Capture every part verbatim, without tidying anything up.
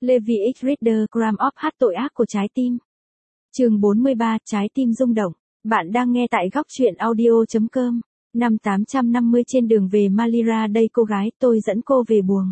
Levi X Reader Gram of Hát tội ác của trái tim. Chương bốn mươi ba, trái tim rung động. Bạn đang nghe tại góc truyện audio chấm com. Năm tám trăm năm mươi trên đường về Malira đây cô gái, tôi dẫn cô về buồng.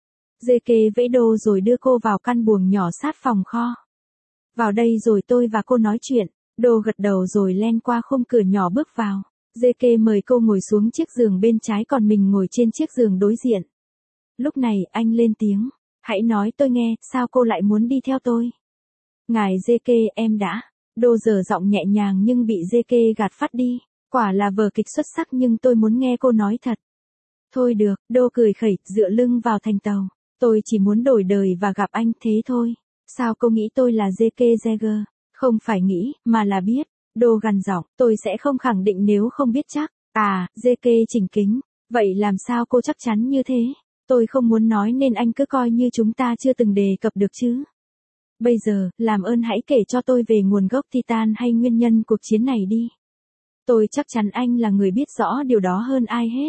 Dê kê vẫy đô rồi đưa cô vào căn buồng nhỏ sát phòng kho. Vào đây rồi tôi và cô nói chuyện. Đô gật đầu rồi len qua khung cửa nhỏ bước vào. Dê kê mời cô ngồi xuống chiếc giường bên trái còn mình ngồi trên chiếc giường đối diện. Lúc này anh lên tiếng. Hãy nói tôi nghe, sao cô lại muốn đi theo tôi? Ngài Dê kê, em đã. Đô dở giọng nhẹ nhàng nhưng bị Dê kê gạt phát đi. Quả là vở kịch xuất sắc nhưng tôi muốn nghe cô nói thật. Thôi được, Đô cười khẩy, dựa lưng vào thành tàu. Tôi chỉ muốn đổi đời và gặp anh thế thôi. Sao cô nghĩ tôi là Dê kê Jagger? Không phải nghĩ, mà là biết. Đô gằn giọng, tôi sẽ không khẳng định nếu không biết chắc. À, Dê kê chỉnh kính. Vậy làm sao cô chắc chắn như thế? Tôi không muốn nói nên anh cứ coi như chúng ta chưa từng đề cập được chứ. Bây giờ, làm ơn hãy kể cho tôi về nguồn gốc Titan hay nguyên nhân cuộc chiến này đi. Tôi chắc chắn anh là người biết rõ điều đó hơn ai hết.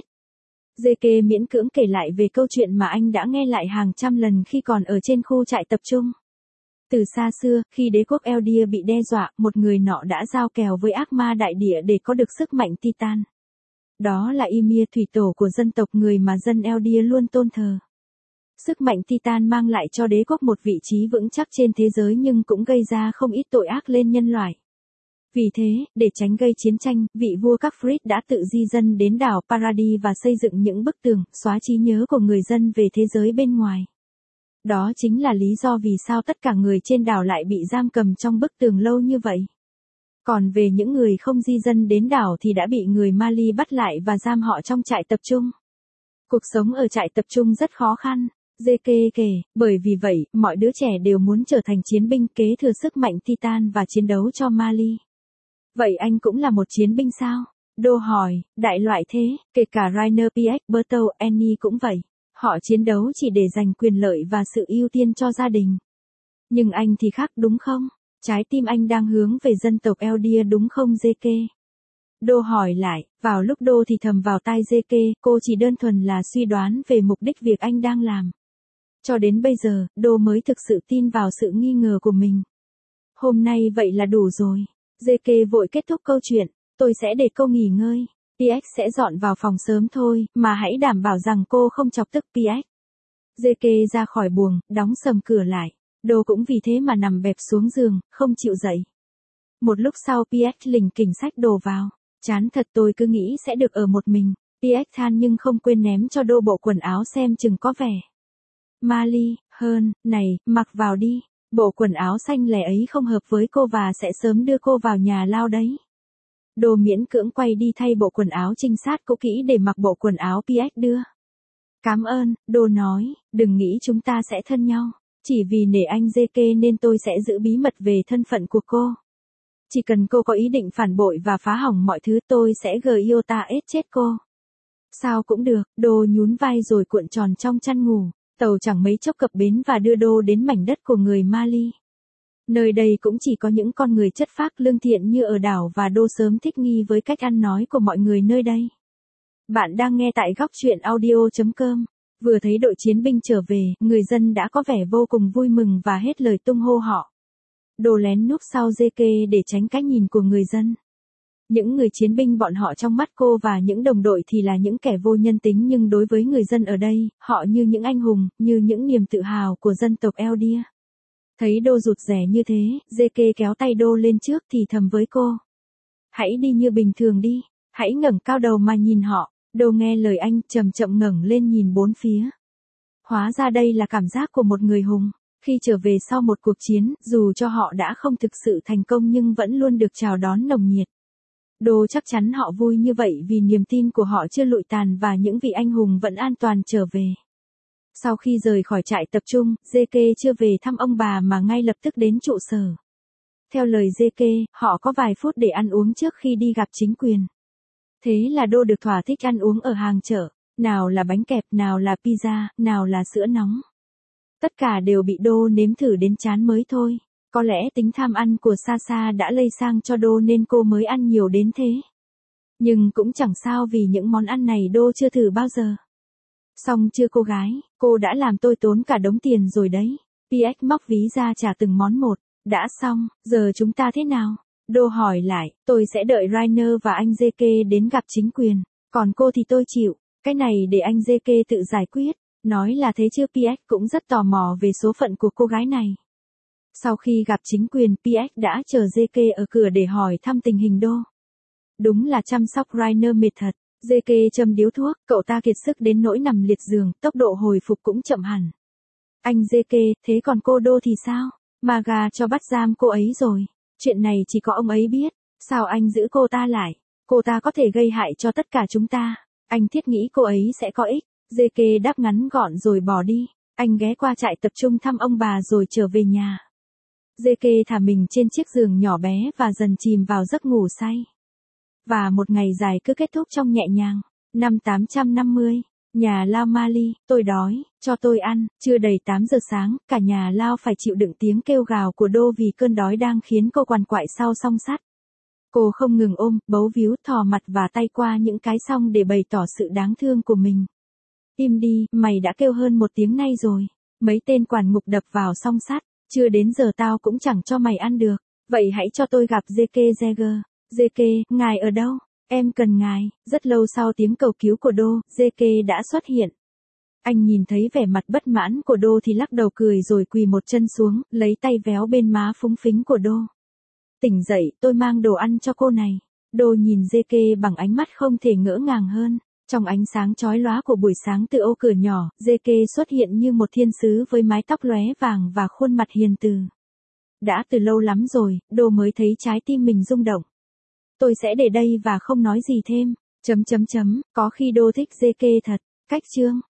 Dê kê miễn cưỡng kể lại về câu chuyện mà anh đã nghe lại hàng trăm lần khi còn ở trên khu trại tập trung. Từ xa xưa, khi đế quốc Eldia bị đe dọa, một người nọ đã giao kèo với ác ma đại địa để có được sức mạnh Titan. Đó là Ymir, thủy tổ của dân tộc người mà dân Eldia luôn tôn thờ. Sức mạnh Titan mang lại cho đế quốc một vị trí vững chắc trên thế giới nhưng cũng gây ra không ít tội ác lên nhân loại. Vì thế, để tránh gây chiến tranh, vị vua các Frith đã tự di dân đến đảo Paradis và xây dựng những bức tường, xóa trí nhớ của người dân về thế giới bên ngoài. Đó chính là lý do vì sao tất cả người trên đảo lại bị giam cầm trong bức tường lâu như vậy. Còn về những người không di dân đến đảo thì đã bị người Mali bắt lại và giam họ trong trại tập trung. Cuộc sống ở trại tập trung rất khó khăn, Dê kê kể, bởi vì vậy, mọi đứa trẻ đều muốn trở thành chiến binh kế thừa sức mạnh Titan và chiến đấu cho Mali. Vậy anh cũng là một chiến binh sao? Đô hỏi, đại loại thế, kể cả Rainer pê ích Berto Annie cũng vậy. Họ chiến đấu chỉ để giành quyền lợi và sự ưu tiên cho gia đình. Nhưng anh thì khác đúng không? Trái tim anh đang hướng về dân tộc Eldia đúng không Dê kê? Đô hỏi lại, vào lúc Đô thì thầm vào tai Dê kê, cô chỉ đơn thuần là suy đoán về mục đích việc anh đang làm. Cho đến bây giờ, Đô mới thực sự tin vào sự nghi ngờ của mình. Hôm nay vậy là đủ rồi. Dê kê vội kết thúc câu chuyện, tôi sẽ để cô nghỉ ngơi. pê ích sẽ dọn vào phòng sớm thôi, mà hãy đảm bảo rằng cô không chọc tức pê ích. Dê kê ra khỏi buồng, đóng sầm cửa lại. Đô cũng vì thế mà nằm bẹp xuống giường, không chịu dậy. Một lúc sau pê ích lình kình xách đồ vào. Chán thật, tôi cứ nghĩ sẽ được ở một mình. pê ích than nhưng không quên ném cho Đô bộ quần áo xem chừng có vẻ. Mali, hơn, này, mặc vào đi. Bộ quần áo xanh lẻ ấy không hợp với cô và sẽ sớm đưa cô vào nhà lao đấy. Đô miễn cưỡng quay đi thay bộ quần áo trinh sát cũ kỹ để mặc bộ quần áo pê ích đưa. Cảm ơn, Đô nói, đừng nghĩ chúng ta sẽ thân nhau. Chỉ vì nể anh Dê kê nên tôi sẽ giữ bí mật về thân phận của cô. Chỉ cần cô có ý định phản bội và phá hỏng mọi thứ tôi sẽ Giota ết chết cô. Sao cũng được, Đô nhún vai rồi cuộn tròn trong chăn ngủ. Tàu chẳng mấy chốc cập bến và đưa Đô đến mảnh đất của người Mali. Nơi đây cũng chỉ có những con người chất phác lương thiện như ở đảo và Đô sớm thích nghi với cách ăn nói của mọi người nơi đây. Bạn đang nghe tại góc truyện audio chấm com. Vừa thấy đội chiến binh trở về, người dân đã có vẻ vô cùng vui mừng và hết lời tung hô họ. Đô lén núp sau Dê kê để tránh cái nhìn của người dân. Những người chiến binh bọn họ trong mắt cô và những đồng đội thì là những kẻ vô nhân tính nhưng đối với người dân ở đây, họ như những anh hùng, như những niềm tự hào của dân tộc Eldia. Thấy Đô rụt rè như thế, Dê kê kéo tay Đô lên trước thì thầm với cô. Hãy đi như bình thường đi, hãy ngẩng cao đầu mà nhìn họ. Đô nghe lời anh, chậm chậm ngẩng lên nhìn bốn phía. Hóa ra đây là cảm giác của một người hùng. Khi trở về sau một cuộc chiến, dù cho họ đã không thực sự thành công nhưng vẫn luôn được chào đón nồng nhiệt. Đô chắc chắn họ vui như vậy vì niềm tin của họ chưa lụi tàn và những vị anh hùng vẫn an toàn trở về. Sau khi rời khỏi trại tập trung, Dê kê chưa về thăm ông bà mà ngay lập tức đến trụ sở. Theo lời Dê kê, họ có vài phút để ăn uống trước khi đi gặp chính quyền. Thế là Đô được thỏa thích ăn uống ở hàng chợ, nào là bánh kẹp, nào là pizza, nào là sữa nóng. Tất cả đều bị Đô nếm thử đến chán mới thôi. Có lẽ tính tham ăn của Sasha đã lây sang cho Đô nên cô mới ăn nhiều đến thế. Nhưng cũng chẳng sao vì những món ăn này Đô chưa thử bao giờ. Xong chưa cô gái, cô đã làm tôi tốn cả đống tiền rồi đấy. pê ích móc ví ra trả từng món một. Đã xong, giờ chúng ta thế nào? Đô hỏi lại, tôi sẽ đợi Rainer và anh gi ca đến gặp chính quyền. Còn cô thì tôi chịu. Cái này để anh gi ca tự giải quyết. Nói là thế chứ pê ích cũng rất tò mò về số phận của cô gái này. Sau khi gặp chính quyền, pê ích đã chờ gi ca ở cửa để hỏi thăm tình hình Đô. Đúng là chăm sóc Rainer mệt thật. gi ca châm điếu thuốc, cậu ta kiệt sức đến nỗi nằm liệt giường, tốc độ hồi phục cũng chậm hẳn. Anh gi ca, thế còn cô Đô thì sao? Maga cho bắt giam cô ấy rồi. Chuyện này chỉ có ông ấy biết. Sao anh giữ cô ta lại? Cô ta có thể gây hại cho tất cả chúng ta. Anh thiết nghĩ cô ấy sẽ có ích. gi ca đáp ngắn gọn rồi bỏ đi. Anh ghé qua trại tập trung thăm ông bà rồi trở về nhà. gi ca thả mình trên chiếc giường nhỏ bé và dần chìm vào giấc ngủ say. Và một ngày dài cứ kết thúc trong nhẹ nhàng. Năm tám trăm năm mươi, nhà Lao Mali, tôi đói, cho tôi ăn. Chưa đầy tám giờ sáng, cả nhà Lao phải chịu đựng tiếng kêu gào của Đô vì cơn đói đang khiến cô quằn quại sau song sắt. Cô không ngừng ôm, bấu víu, thò mặt và tay qua những cái song để bày tỏ sự đáng thương của mình. Im đi, mày đã kêu hơn một tiếng nay rồi. Mấy tên quản ngục đập vào song sắt. Chưa đến giờ tao cũng chẳng cho mày ăn được. Vậy hãy cho tôi gặp gi ca Jagger. gi ca, ngài ở đâu? Em cần ngài. Rất lâu sau tiếng cầu cứu của Đô, gi ca đã xuất hiện. Anh nhìn thấy vẻ mặt bất mãn của Đô thì lắc đầu cười rồi quỳ một chân xuống, lấy tay véo bên má phúng phính của Đô. Tỉnh dậy, tôi mang đồ ăn cho cô này. Đô nhìn gi ca bằng ánh mắt không thể ngỡ ngàng hơn. Trong ánh sáng chói lóa của buổi sáng từ ô cửa nhỏ, gi ca xuất hiện như một thiên sứ với mái tóc lóe vàng và khuôn mặt hiền từ. Đã từ lâu lắm rồi, Đô mới thấy trái tim mình rung động. Tôi sẽ để đây và không nói gì thêm. Chấm chấm chấm, có khi Đô thích gi ca thật. Cách chương